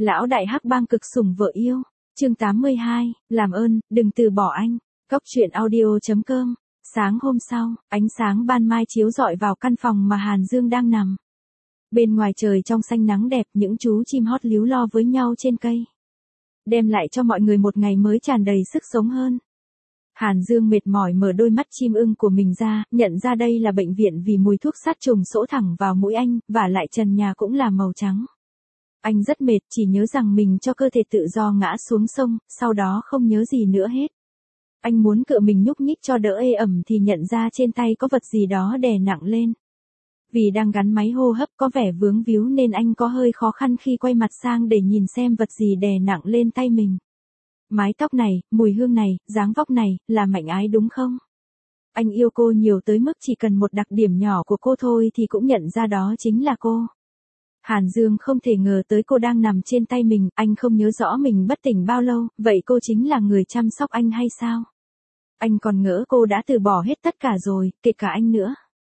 Lão đại hắc bang cực sủng vợ yêu. Chương 82, làm ơn, đừng từ bỏ anh. Cốc truyện audio.com. Sáng hôm sau, ánh sáng ban mai chiếu rọi vào căn phòng mà Hàn Dương đang nằm. Bên ngoài trời trong xanh nắng đẹp, những chú chim hót líu lo với nhau trên cây, đem lại cho mọi người một ngày mới tràn đầy sức sống hơn. Hàn Dương mệt mỏi mở đôi mắt chim ưng của mình ra, nhận ra đây là bệnh viện vì mùi thuốc sát trùng xỗ thẳng vào mũi anh, và lại trần nhà cũng là màu trắng. Anh rất mệt, chỉ nhớ rằng mình cho cơ thể tự do ngã xuống sông, sau đó không nhớ gì nữa hết. Anh muốn cựa mình nhúc nhích cho đỡ ê ẩm thì nhận ra trên tay có vật gì đó đè nặng lên. Vì đang gắn máy hô hấp có vẻ vướng víu nên anh có hơi khó khăn khi quay mặt sang để nhìn xem vật gì đè nặng lên tay mình. Mái tóc này, mùi hương này, dáng vóc này, là Mạnh Ái đúng không? Anh yêu cô nhiều tới mức chỉ cần một đặc điểm nhỏ của cô thôi thì cũng nhận ra đó chính là cô. Hàn Dương không thể ngờ tới cô đang nằm trên tay mình, anh không nhớ rõ mình bất tỉnh bao lâu, vậy cô chính là người chăm sóc anh hay sao? Anh còn ngỡ cô đã từ bỏ hết tất cả rồi, kể cả anh nữa.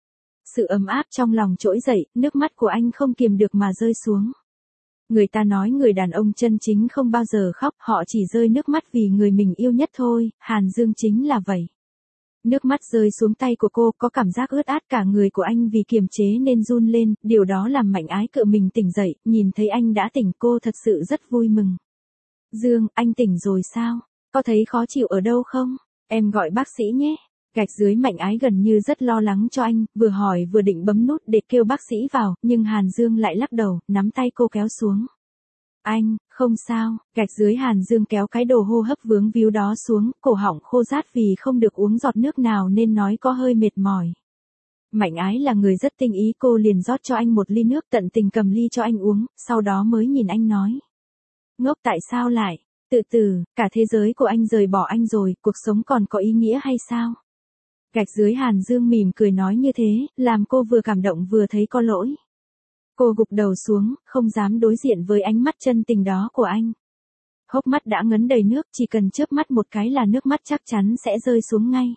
Sự ấm áp trong lòng trỗi dậy, nước mắt của anh không kiềm được mà rơi xuống. Người ta nói người đàn ông chân chính không bao giờ khóc, họ chỉ rơi nước mắt vì người mình yêu nhất thôi, Hàn Dương chính là vậy. Nước mắt rơi xuống tay của cô, có cảm giác ướt át cả người của anh vì kiềm chế nên run lên, điều đó làm Mạnh Ái cựa mình tỉnh dậy, nhìn thấy anh đã tỉnh cô thật sự rất vui mừng. Dương, anh tỉnh rồi sao? Có thấy khó chịu ở đâu không? Em gọi bác sĩ nhé. Gạch dưới Mạnh Ái gần như rất lo lắng cho anh, vừa hỏi vừa định bấm nút để kêu bác sĩ vào, nhưng Hàn Dương lại lắc đầu, nắm tay cô kéo xuống. Anh, không sao, gạch dưới Hàn Dương kéo cái đồ hô hấp vướng víu đó xuống, cổ họng khô rát vì không được uống giọt nước nào nên nói có hơi mệt mỏi. Mạnh Ái là người rất tinh ý, cô liền rót cho anh một ly nước, tận tình cầm ly cho anh uống, sau đó mới nhìn anh nói. Ngốc tại sao lại? Từ từ, cả thế giới của anh rời bỏ anh rồi, cuộc sống còn có ý nghĩa hay sao? Gạch dưới Hàn Dương mỉm cười nói như thế, làm cô vừa cảm động vừa thấy có lỗi. Cô gục đầu xuống, không dám đối diện với ánh mắt chân tình đó của anh. Hốc mắt đã ngấn đầy nước, chỉ cần chớp mắt một cái là nước mắt chắc chắn sẽ rơi xuống ngay.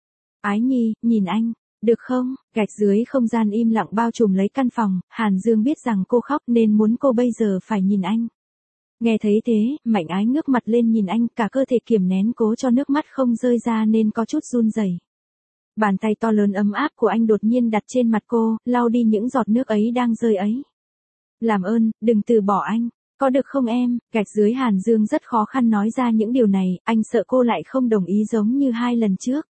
Ái Nhi, nhìn anh, được không? Gạch dưới không gian im lặng bao trùm lấy căn phòng, Hàn Dương biết rằng cô khóc nên muốn cô bây giờ phải nhìn anh. Nghe thấy thế, Mạnh Ái ngước mặt lên nhìn anh, cả cơ thể kiềm nén cố cho nước mắt không rơi ra nên có chút run rẩy. Bàn tay to lớn ấm áp của anh đột nhiên đặt trên mặt cô, lau đi những giọt nước ấy đang rơi ấy. Làm ơn, đừng từ bỏ anh, có được không em? Gạch dưới Hàn Dương rất khó khăn nói ra những điều này, anh sợ cô lại không đồng ý giống như 2 lần trước.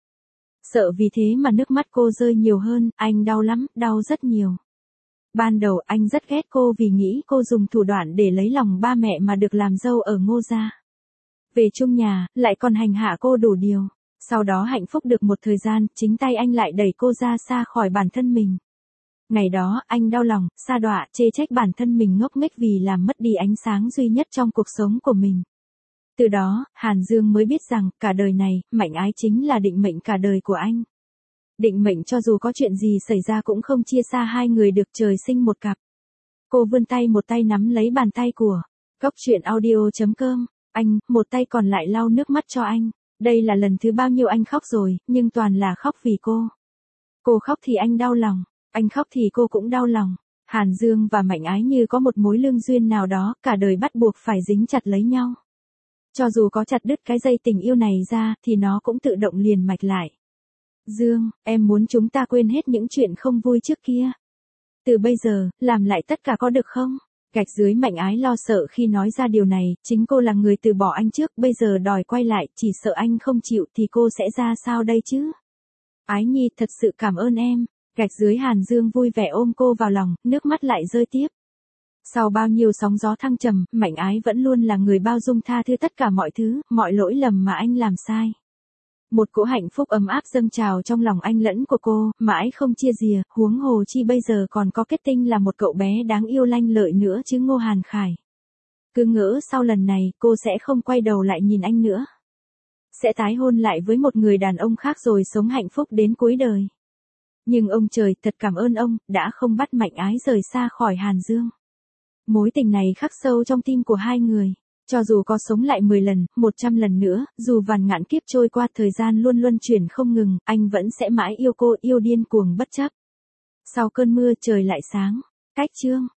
Sợ vì thế mà nước mắt cô rơi nhiều hơn, anh đau lắm, đau rất nhiều. Ban đầu anh rất ghét cô vì nghĩ cô dùng thủ đoạn để lấy lòng ba mẹ mà được làm dâu ở Ngô gia. Về chung nhà, lại còn hành hạ cô đủ điều. Sau đó hạnh phúc được một thời gian, chính tay anh lại đẩy cô ra xa khỏi bản thân mình. Ngày đó, anh đau lòng, sa đọa, chê trách bản thân mình ngốc nghếch vì làm mất đi ánh sáng duy nhất trong cuộc sống của mình. Từ đó, Hàn Dương mới biết rằng, cả đời này, Mạnh Ái chính là định mệnh cả đời của anh. Định mệnh cho dù có chuyện gì xảy ra cũng không chia xa hai người được trời sinh một cặp. Cô vươn tay một tay nắm lấy bàn tay của Cốc truyện audio.com. Anh, một tay còn lại lau nước mắt cho anh. Đây là lần thứ bao nhiêu anh khóc rồi, nhưng toàn là khóc vì cô. Cô khóc thì anh đau lòng, anh khóc thì cô cũng đau lòng. Hàn Dương và Mạnh Ái như có một mối lương duyên nào đó, cả đời bắt buộc phải dính chặt lấy nhau. Cho dù có chặt đứt cái dây tình yêu này ra, thì nó cũng tự động liền mạch lại. Dương, em muốn chúng ta quên hết những chuyện không vui trước kia. Từ bây giờ, làm lại tất cả có được không? Gạch dưới Mạnh Ái lo sợ khi nói ra điều này, chính cô là người từ bỏ anh trước, bây giờ đòi quay lại, chỉ sợ anh không chịu thì cô sẽ ra sao đây chứ? Ái Nhi, thật sự cảm ơn em. Gạch dưới Hàn Dương vui vẻ ôm cô vào lòng, nước mắt lại rơi tiếp. Sau bao nhiêu sóng gió thăng trầm, Mạnh Ái vẫn luôn là người bao dung tha thứ tất cả mọi thứ, mọi lỗi lầm mà anh làm sai. Một cỗ hạnh phúc ấm áp dâng trào trong lòng anh lẫn của cô, mãi không chia rìa, huống hồ chi bây giờ còn có kết tinh là một cậu bé đáng yêu lanh lợi nữa chứ Ngô Hàn Khải. Cứ ngỡ sau lần này, cô sẽ không quay đầu lại nhìn anh nữa. Sẽ tái hôn lại với một người đàn ông khác rồi sống hạnh phúc đến cuối đời. Nhưng ông trời, thật cảm ơn ông, đã không bắt Mạnh Ái rời xa khỏi Hàn Dương. Mối tình này khắc sâu trong tim của hai người. Cho dù có sống lại 10 lần, 100 lần nữa, dù vạn ngàn kiếp trôi qua thời gian luôn luân chuyển không ngừng, anh vẫn sẽ mãi yêu cô, yêu điên cuồng bất chấp. Sau cơn mưa trời lại sáng. Cách chương.